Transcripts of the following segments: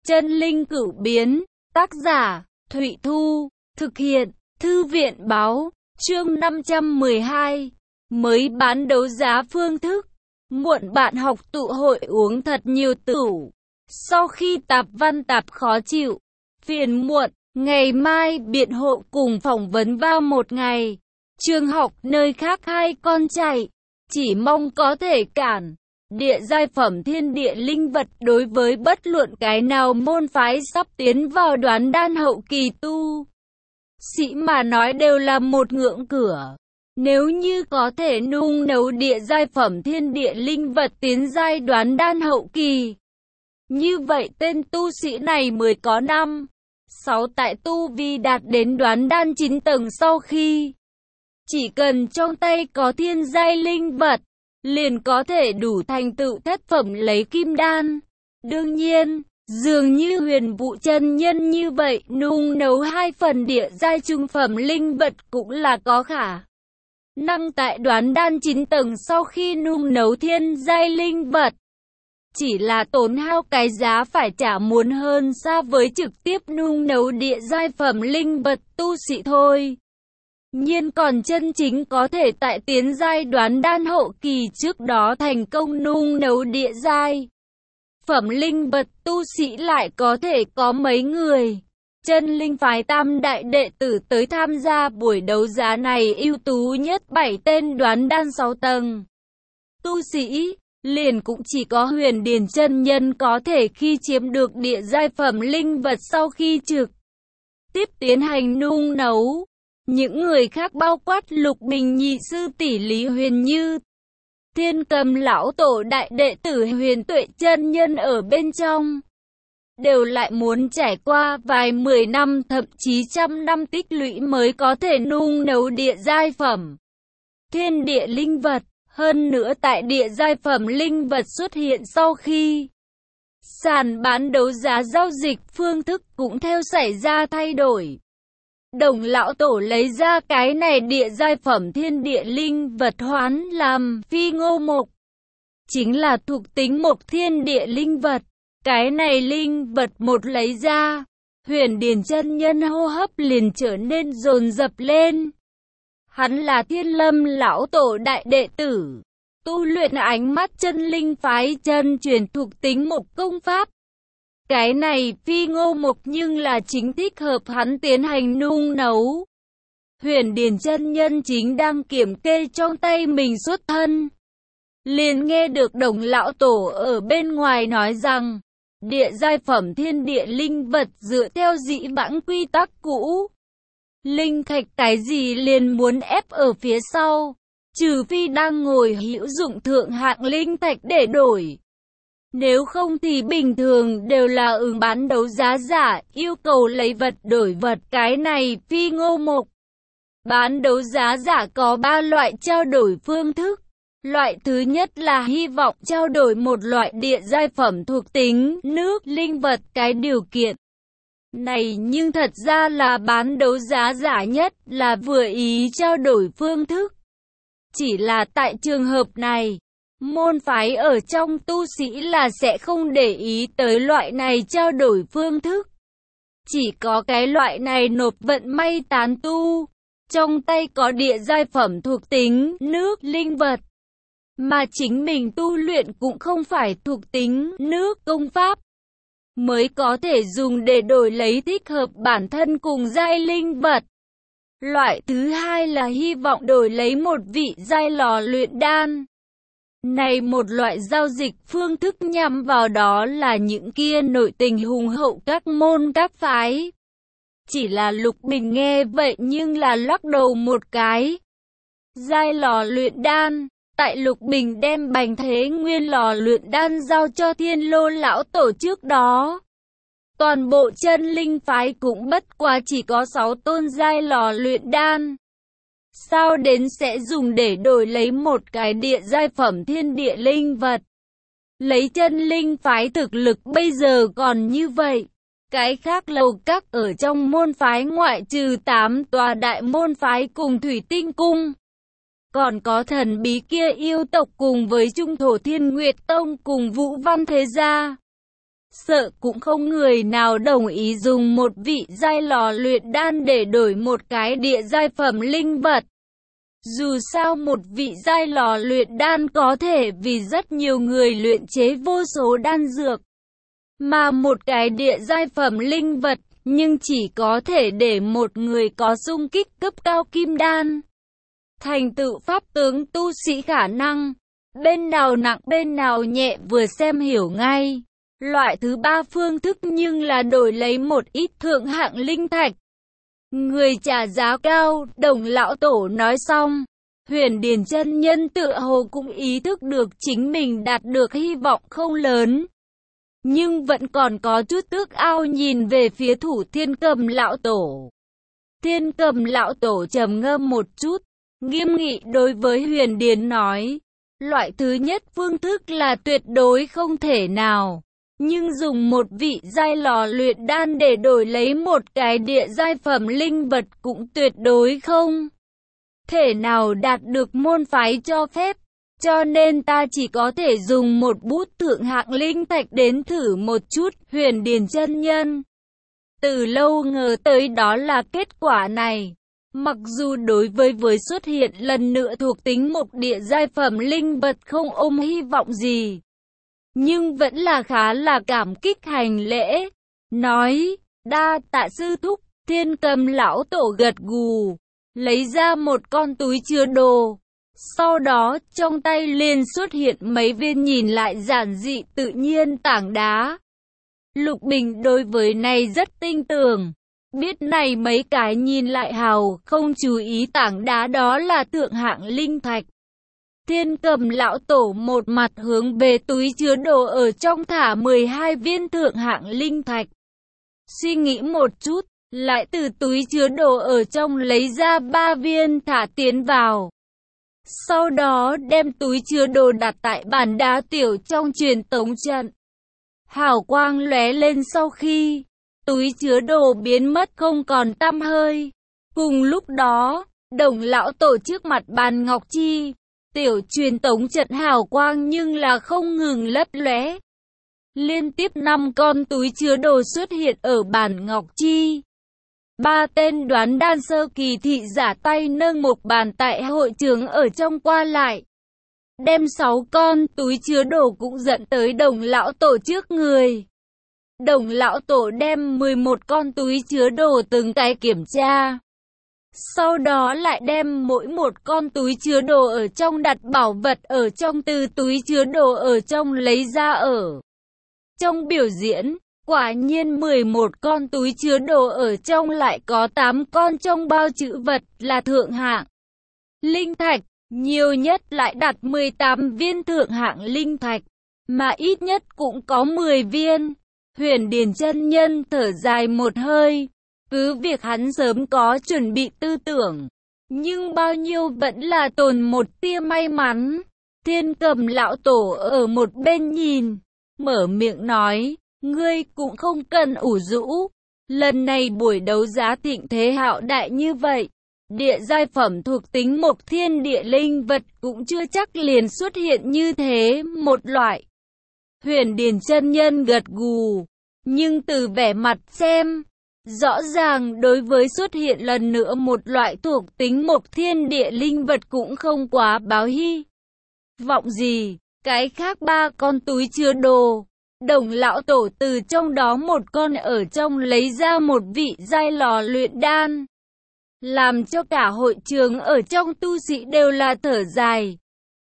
Chân linh cửu biến, tác giả, Thụy Thu, thực hiện, Thư viện báo, chương 512, mới bán đấu giá phương thức. Muộn bạn học tụ hội uống thật nhiều tửu. Sau khi tạp văn tạp khó chịu, phiền muộn, ngày mai biện hộ cùng phỏng vấn vào một ngày. Trường học nơi khác hai con chạy, chỉ mong có thể cản. Địa giai phẩm thiên địa linh vật đối với bất luận cái nào môn phái sắp tiến vào đoán đan hậu kỳ tu sĩ mà nói đều là một ngưỡng cửa. Nếu như có thể nung nấu địa giai phẩm thiên địa linh vật tiến giai đoán đan hậu kỳ, như vậy tên tu sĩ này mới có 5-6 tại tu vi đạt đến đoán đan 9 tầng sau khi chỉ cần trong tay có thiên giai linh vật, liền có thể đủ thành tựu thất phẩm lấy kim đan. Đương nhiên, dường như Huyền Vũ chân nhân như vậy, nung nấu 2 phần địa giai trung phẩm linh vật cũng là có khả năng tại đoán đan 9 tầng sau khi nung nấu thiên giai linh vật. Chỉ là tốn hao cái giá phải trả muốn hơn xa với trực tiếp nung nấu địa giai phẩm linh vật tu sĩ thôi. Nhưng còn chân chính có thể tại tiến giai đoán đan hậu kỳ trước đó thành công nung nấu địa giai phẩm linh vật tu sĩ lại có thể có mấy người. Chân linh phái tam đại đệ tử tới tham gia buổi đấu giá này ưu tú nhất 7 tên đoán đan 6 tầng tu sĩ, liền cũng chỉ có Huyền Điền chân nhân có thể khi chiếm được địa giai phẩm linh vật sau khi trực tiếp tiến hành nung nấu. Những người khác bao quát Lục Bình nhị sư tỷ Lý Huyền Như, Thiên Cầm lão tổ đại đệ tử Huyền Tuệ chân nhân ở bên trong, đều lại muốn trải qua vài 10 năm thậm chí trăm năm tích lũy mới có thể nung nấu địa giai phẩm thiên địa linh vật. Hơn nữa tại địa giai phẩm linh vật xuất hiện sau khi sàn bán đấu giá giao dịch phương thức cũng theo xảy ra thay đổi. Đồng lão tổ lấy ra cái này địa giai phẩm thiên địa linh vật hoán làm phi ngô mộc, chính là thuộc tính mộc thiên địa linh vật. Cái này linh vật một lấy ra, Huyền Điền chân nhân hô hấp liền trở nên dồn dập lên. Hắn là Thiên Lâm lão tổ đại đệ tử, tu luyện ánh mắt chân linh phái chân truyền thuộc tính mộc công pháp. Cái này phi ngô mộc nhưng là chính thích hợp hắn tiến hành nung nấu. Huyền Điền chân nhân chính đang kiểm kê trong tay mình xuất thân, liền nghe được Đồng lão tổ ở bên ngoài nói rằng, địa giai phẩm thiên địa linh vật dựa theo dĩ vãng quy tắc cũ, linh thạch cái gì liền muốn ép ở phía sau, trừ phi đang ngồi hữu dụng thượng hạng linh thạch để đổi. Nếu không thì bình thường đều là ứng bán đấu giá giả, yêu cầu lấy vật đổi vật. Cái này phi ngô mộc bán đấu giá giả có 3 loại trao đổi phương thức. Loại thứ nhất là hy vọng trao đổi một loại địa giai phẩm thuộc tính nước linh vật. Cái điều kiện này nhưng thật ra là bán đấu giá giả nhất là vừa ý trao đổi phương thức. Chỉ là tại trường hợp này, môn phái ở trong tu sĩ là sẽ không để ý tới loại này trao đổi phương thức. Chỉ có cái loại này nộp vận may tán tu, trong tay có địa giai phẩm thuộc tính nước linh vật, mà chính mình tu luyện cũng không phải thuộc tính nước công pháp, mới có thể dùng để đổi lấy thích hợp bản thân cùng giai linh vật. Loại thứ hai là hy vọng đổi lấy một vị giai lò luyện đan. Này một loại giao dịch phương thức nhằm vào đó là những kia nội tình hùng hậu các môn các phái. Chỉ là Lục Bình nghe vậy nhưng là lắc đầu một cái. Giai lò luyện đan, tại Lục Bình đem Bành Thế Nguyên lò luyện đan giao cho Thiên Lô lão tổ trước đó, toàn bộ chân linh phái cũng bất quá chỉ có 6 tôn giai lò luyện đan. Sao đến sẽ dùng để đổi lấy một cái địa giai phẩm thiên địa linh vật? Lấy chân linh phái thực lực bây giờ còn như vậy, cái khác lầu các ở trong môn phái ngoại trừ 8 tòa đại môn phái cùng Thủy Tinh Cung, còn có thần bí kia yêu tộc cùng với Trung Thổ Thiên Nguyệt Tông cùng Vũ Văn Thế Gia, sợ cũng không người nào đồng ý dùng một vị giai lò luyện đan để đổi một cái địa giai phẩm linh vật. Dù sao một vị giai lò luyện đan có thể vì rất nhiều người luyện chế vô số đan dược, mà một cái địa giai phẩm linh vật nhưng chỉ có thể để một người có xung kích cấp cao kim đan, thành tựu pháp tướng tu sĩ khả năng, bên nào nặng bên nào nhẹ vừa xem hiểu ngay. Loại thứ ba phương thức nhưng là đổi lấy một ít thượng hạng linh thạch. Người trả giá cao, Đồng lão tổ nói xong. Huyền Điền chân nhân tựa hồ cũng ý thức được chính mình đạt được hy vọng không lớn, nhưng vẫn còn có chút ước ao nhìn về phía Thủ Thiên Cầm lão tổ. Thiên Cầm lão tổ trầm ngâm một chút, nghiêm nghị đối với Huyền Điền nói, loại thứ nhất phương thức là tuyệt đối không thể nào, nhưng dùng một vị giai lò luyện đan để đổi lấy một cái địa giai phẩm linh vật cũng tuyệt đối không thể nào đạt được môn phái cho phép, cho nên ta chỉ có thể dùng một bút thượng hạng linh thạch đến thử một chút. Huyền Điền chân nhân từ lâu ngờ tới đó là kết quả này. Mặc dù đối với xuất hiện lần nữa thuộc tính một địa giai phẩm linh vật không ôm hy vọng gì, nhưng vẫn là khá là cảm kích hành lễ, nói, đa tạ sư thúc. Thiên Cầm lão tổ gật gù, lấy ra một con túi chứa đồ. Sau đó, trong tay liền xuất hiện mấy viên nhìn lại giản dị tự nhiên tảng đá. Lục Bình đối với này rất tin tưởng, biết này mấy cái nhìn lại hào, không chú ý tảng đá đó là thượng hạng linh thạch. Thiên Cầm lão tổ một mặt hướng về túi chứa đồ ở trong thả 12 viên thượng hạng linh thạch. Suy nghĩ một chút, lại từ túi chứa đồ ở trong lấy ra 3 viên thả tiến vào. Sau đó đem túi chứa đồ đặt tại bàn đá tiểu trong truyền tống trận. Hào quang lóe lên sau khi túi chứa đồ biến mất không còn tăm hơi. Cùng lúc đó, Đồng lão tổ trước mặt bàn ngọc chi, tiểu truyền tống trận hào quang nhưng là không ngừng lấp lóe. Liên tiếp 5 con túi chứa đồ xuất hiện ở bàn ngọc chi. 3 tên đoán đan sơ kỳ thị giả tay nâng một bàn tại hội trường ở trong qua lại. Đem 6 con túi chứa đồ cũng dẫn tới Đồng lão tổ trước người. Đồng lão tổ đem 11 con túi chứa đồ từng cái kiểm tra. Sau đó lại đem mỗi một con túi chứa đồ ở trong đặt bảo vật ở trong, từ túi chứa đồ ở trong lấy ra ở trong biểu diễn. Quả nhiên 11 con túi chứa đồ ở trong lại có 8 con trong bao trữ vật là thượng hạng linh thạch, nhiều nhất lại đặt 18 viên thượng hạng linh thạch, mà ít nhất cũng có 10 viên. Huyền Điền chân nhân thở dài một hơi, cứ việc hắn sớm có chuẩn bị tư tưởng, nhưng bao nhiêu vẫn là tồn một tia may mắn. Thiên Cầm lão tổ ở một bên nhìn, mở miệng nói, ngươi cũng không cần ủ rũ, lần này buổi đấu giá thịnh thế hạo đại như vậy, địa giai phẩm thuộc tính một thiên địa linh vật cũng chưa chắc liền xuất hiện như thế một loại. Huyền Điền chân nhân gật gù, nhưng từ vẻ mặt xem, rõ ràng đối với xuất hiện lần nữa một loại thuộc tính một thiên địa linh vật cũng không quá báo hy vọng gì. Cái khác 3 con túi chứa đồ, Đồng lão tổ từ trong đó một con ở trong lấy ra một vị giai lò luyện đan, làm cho cả hội trường ở trong tu sĩ đều là thở dài.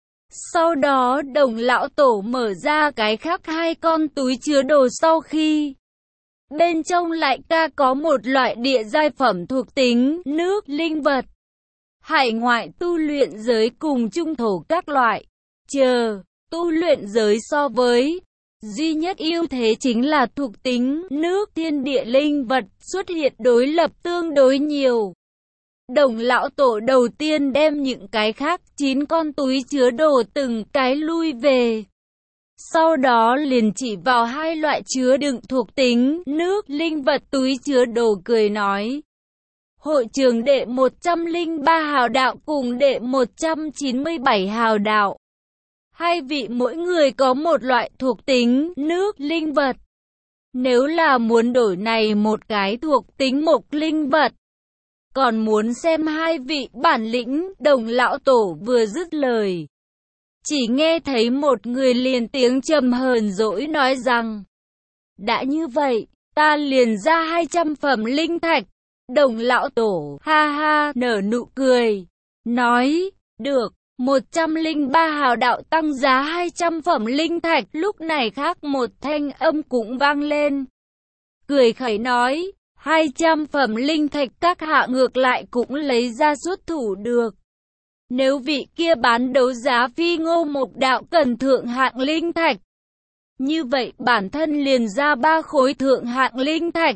Sau đó Đồng lão tổ mở ra cái khác 2 con túi chứa đồ, sau khi bên trong lại có một loại địa giai phẩm thuộc tính nước linh vật, hải ngoại tu luyện giới cùng trung thổ các loại. Tu luyện giới so với duy nhất ưu thế chính là thuộc tính nước thiên địa linh vật xuất hiện đối lập tương đối nhiều. Đồng lão tổ đầu tiên đem những cái khác 9 con túi chứa đồ từng cái lui về. Sau đó liền chỉ vào 2 loại chứa đựng thuộc tính nước linh vật túi chứa đồ cười nói. Hội trường đệ 103 hào đạo cùng đệ 197 hào đạo, 2 vị mỗi người có một loại thuộc tính nước linh vật. Nếu là muốn đổi này một cái thuộc tính mộc linh vật, còn muốn xem hai vị bản lĩnh. Đồng lão tổ vừa dứt lời, chỉ nghe thấy một người liền tiếng trầm hờn dỗi nói rằng, đã như vậy, ta liền ra 200 phẩm linh thạch. Đồng lão tổ ha ha nở nụ cười, nói, được. 103 hào đạo tăng giá 200 phẩm linh thạch. Lúc này khác một thanh âm cũng vang lên, cười khẩy nói, 200 phẩm linh thạch các hạ ngược lại cũng lấy ra xuất thủ được. Nếu vị kia bán đấu giá Phi Ngô Mộc đạo cần thượng hạng linh thạch, như vậy bản thân liền ra 3 khối thượng hạng linh thạch.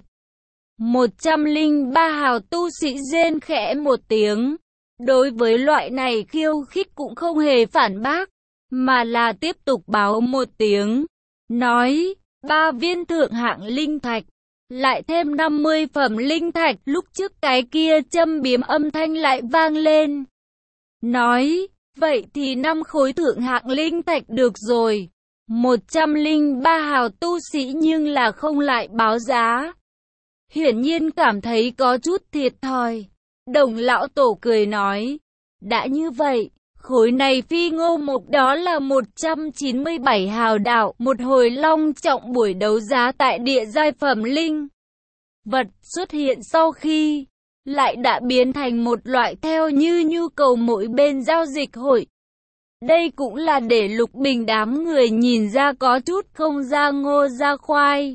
103 hào tu sĩ rên khẽ một tiếng. Đối với loại này khiêu khích cũng không hề phản bác, mà là tiếp tục báo một tiếng, nói, 3 viên thượng hạng linh thạch, lại thêm 50 phẩm linh thạch. Lúc trước cái kia châm biếm âm thanh lại vang lên, nói, vậy thì 5 khối thượng hạng linh thạch được rồi. 103 hào tu sĩ nhưng là không lại báo giá, hiển nhiên cảm thấy có chút thiệt thòi. Đồng lão tổ cười nói, đã như vậy, khối này Phi Ngô Mộc đó là 197 hào đạo. Một hồi long trọng buổi đấu giá tại địa giai phẩm linh vật xuất hiện sau khi, lại đã biến thành một loại theo như nhu cầu mỗi bên giao dịch hội. Đây cũng là để Lục Bình đám người nhìn ra có chút không ra ngô ra khoai.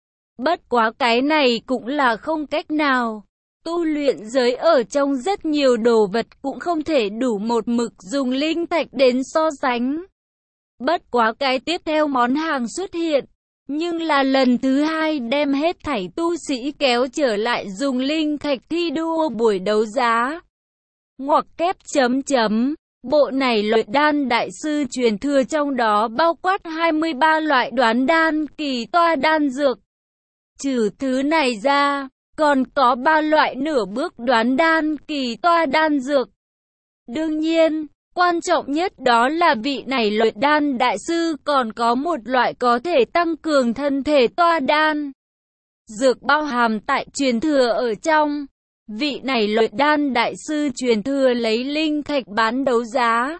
Bất quá cái này cũng là không cách nào. Tu luyện giới ở trong rất nhiều đồ vật cũng không thể đủ một mực dùng linh thạch đến so sánh. Bất quá cái tiếp theo món hàng xuất hiện, nhưng là lần thứ hai đem hết thảy tu sĩ kéo trở lại dùng linh thạch thi đua buổi đấu giá. Ngoặc kép chấm chấm, bộ này luyện đan đại sư truyền thừa trong đó bao quát 23 loại đoán đan kỳ toa đan dược. Trừ thứ này ra, còn có 3 loại nửa bước đoán đan kỳ toa đan dược. Đương nhiên, quan trọng nhất đó là vị này luyện đan đại sư còn có một loại có thể tăng cường thân thể toa đan dược bao hàm tại truyền thừa ở trong. Vị này luyện đan đại sư truyền thừa lấy linh thạch bán đấu giá.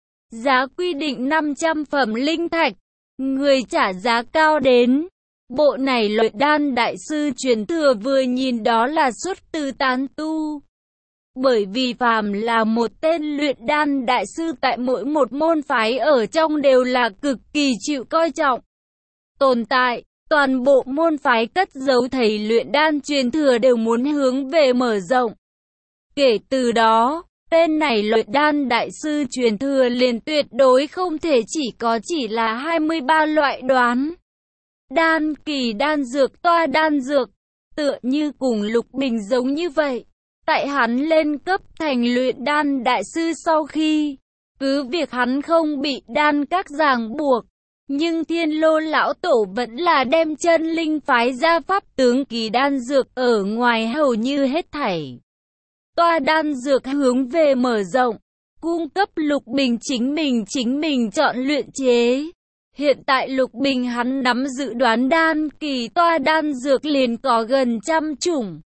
Giá quy định 500 phẩm linh thạch, người trả giá cao đến. Bộ này luyện đan đại sư truyền thừa vừa nhìn đó là xuất từ tán tu. Bởi vì phàm là một tên luyện đan đại sư tại mỗi một môn phái ở trong đều là cực kỳ chịu coi trọng tồn tại. Toàn bộ môn phái cất giấu thầy luyện đan truyền thừa đều muốn hướng về mở rộng. Kể từ đó, tên này luyện đan đại sư truyền thừa liền tuyệt đối không thể chỉ là 23 loại đoán đan kỳ đan dược toa đan dược, tựa như cùng Lục Bình giống như vậy. Tại hắn lên cấp thành luyện đan đại sư sau khi, cứ việc hắn không bị đan các ràng buộc, nhưng Thiên Lô lão tổ vẫn là đem chân linh phái ra pháp tướng kỳ đan dược ở ngoài hầu như hết thảy toa đan dược hướng về mở rộng, cung cấp Lục Bình chính mình chọn luyện chế. Hiện tại Lục Bình hắn nắm dự đoán đan kỳ toa đan dược liền có gần 100 chủng.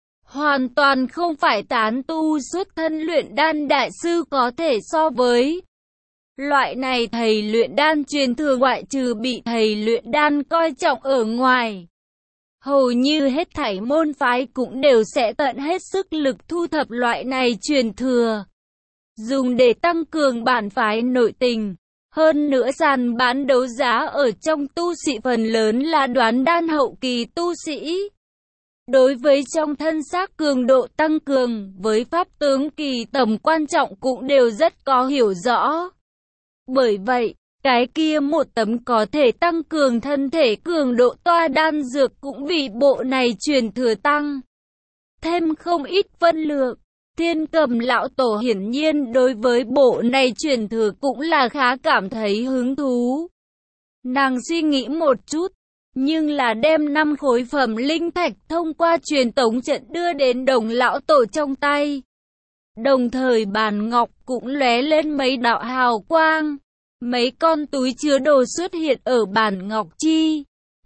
Hoàn toàn không phải tán tu xuất thân luyện đan đại sư có thể so với. Loại này thầy luyện đan truyền thừa ngoại trừ bị thầy luyện đan coi trọng ở ngoài, hầu như hết thảy môn phái cũng đều sẽ tận hết sức lực thu thập loại này truyền thừa, dùng để tăng cường bản phái nội tình. Hơn nữa sàn bán đấu giá ở trong tu sĩ phần lớn là đoán đan hậu kỳ tu sĩ. Đối với trong thân xác cường độ tăng cường với pháp tướng kỳ tầm quan trọng cũng đều rất có hiểu rõ. Bởi vậy, cái kia một tấm có thể tăng cường thân thể cường độ toa đan dược cũng vì bộ này truyền thừa tăng thêm không ít phân lượng. Thiên Cầm lão tổ hiển nhiên đối với bộ này truyền thừa cũng là khá cảm thấy hứng thú. Nàng suy nghĩ một chút, nhưng là đem 5 khối phẩm linh thạch thông qua truyền tống trận đưa đến Đồng lão tổ trong tay. Đồng thời bàn ngọc cũng lóe lên mấy đạo hào quang. Mấy con túi chứa đồ xuất hiện ở bàn ngọc chi.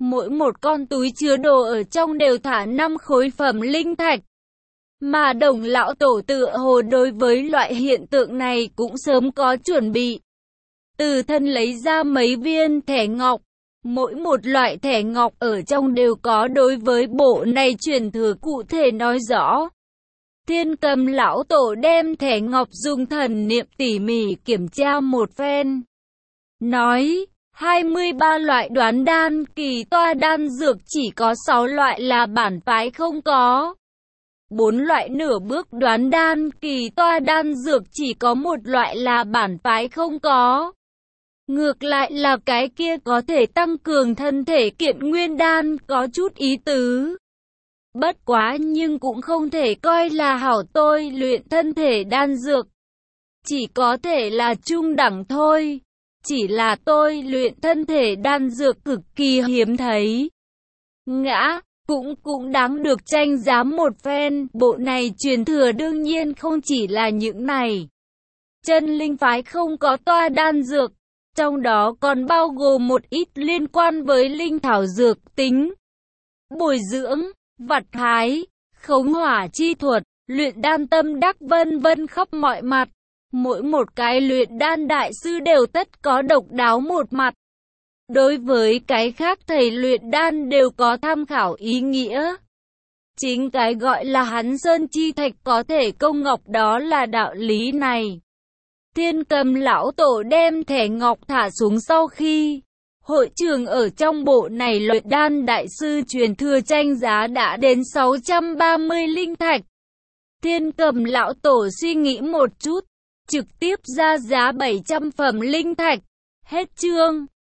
Mỗi một con túi chứa đồ ở trong đều thả 5 khối phẩm linh thạch. Mà Đồng lão tổ tựa hồ đối với loại hiện tượng này cũng sớm có chuẩn bị. Từ thân lấy ra mấy viên thẻ ngọc. Mỗi một loại thẻ ngọc ở trong đều có đối với bộ này truyền thừa cụ thể nói rõ. Thiên Cầm lão tổ đem thẻ ngọc dùng thần niệm tỉ mỉ kiểm tra một phen. Nói, 23 loại đoán đan kỳ toa đan dược chỉ có 6 loại là bản phái không có. 4 loại nửa bước đoán đan kỳ toa đan dược chỉ có 1 loại là bản phái không có. Ngược lại là cái kia có thể tăng cường thân thể kiện nguyên đan có chút ý tứ. Bất quá nhưng cũng không thể coi là hảo tôi luyện thân thể đan dược. Chỉ có thể là trung đẳng thôi. Chỉ là tôi luyện thân thể đan dược cực kỳ hiếm thấy. Ngã, cũng đáng được tranh giá một phen. Bộ này truyền thừa đương nhiên không chỉ là những này. Chân linh phái không có toa đan dược. Trong đó còn bao gồm một ít liên quan với linh thảo dược tính, bồi dưỡng, vật hái, khống hỏa chi thuật, luyện đan tâm đắc vân vân khắp mọi mặt. Mỗi một cái luyện đan đại sư đều tất có độc đáo một mặt. Đối với cái khác thầy luyện đan đều có tham khảo ý nghĩa. Chính cái gọi là hắn sơn chi thạch có thể công ngọc đó là đạo lý này. Thiên Cầm lão tổ đem thẻ ngọc thả xuống sau khi hội trường ở trong bộ này luyện đan đại sư truyền thừa tranh giá đã đến 630 linh thạch. Thiên Cầm lão tổ suy nghĩ một chút, trực tiếp ra giá 700 phẩm linh thạch. Hết chương.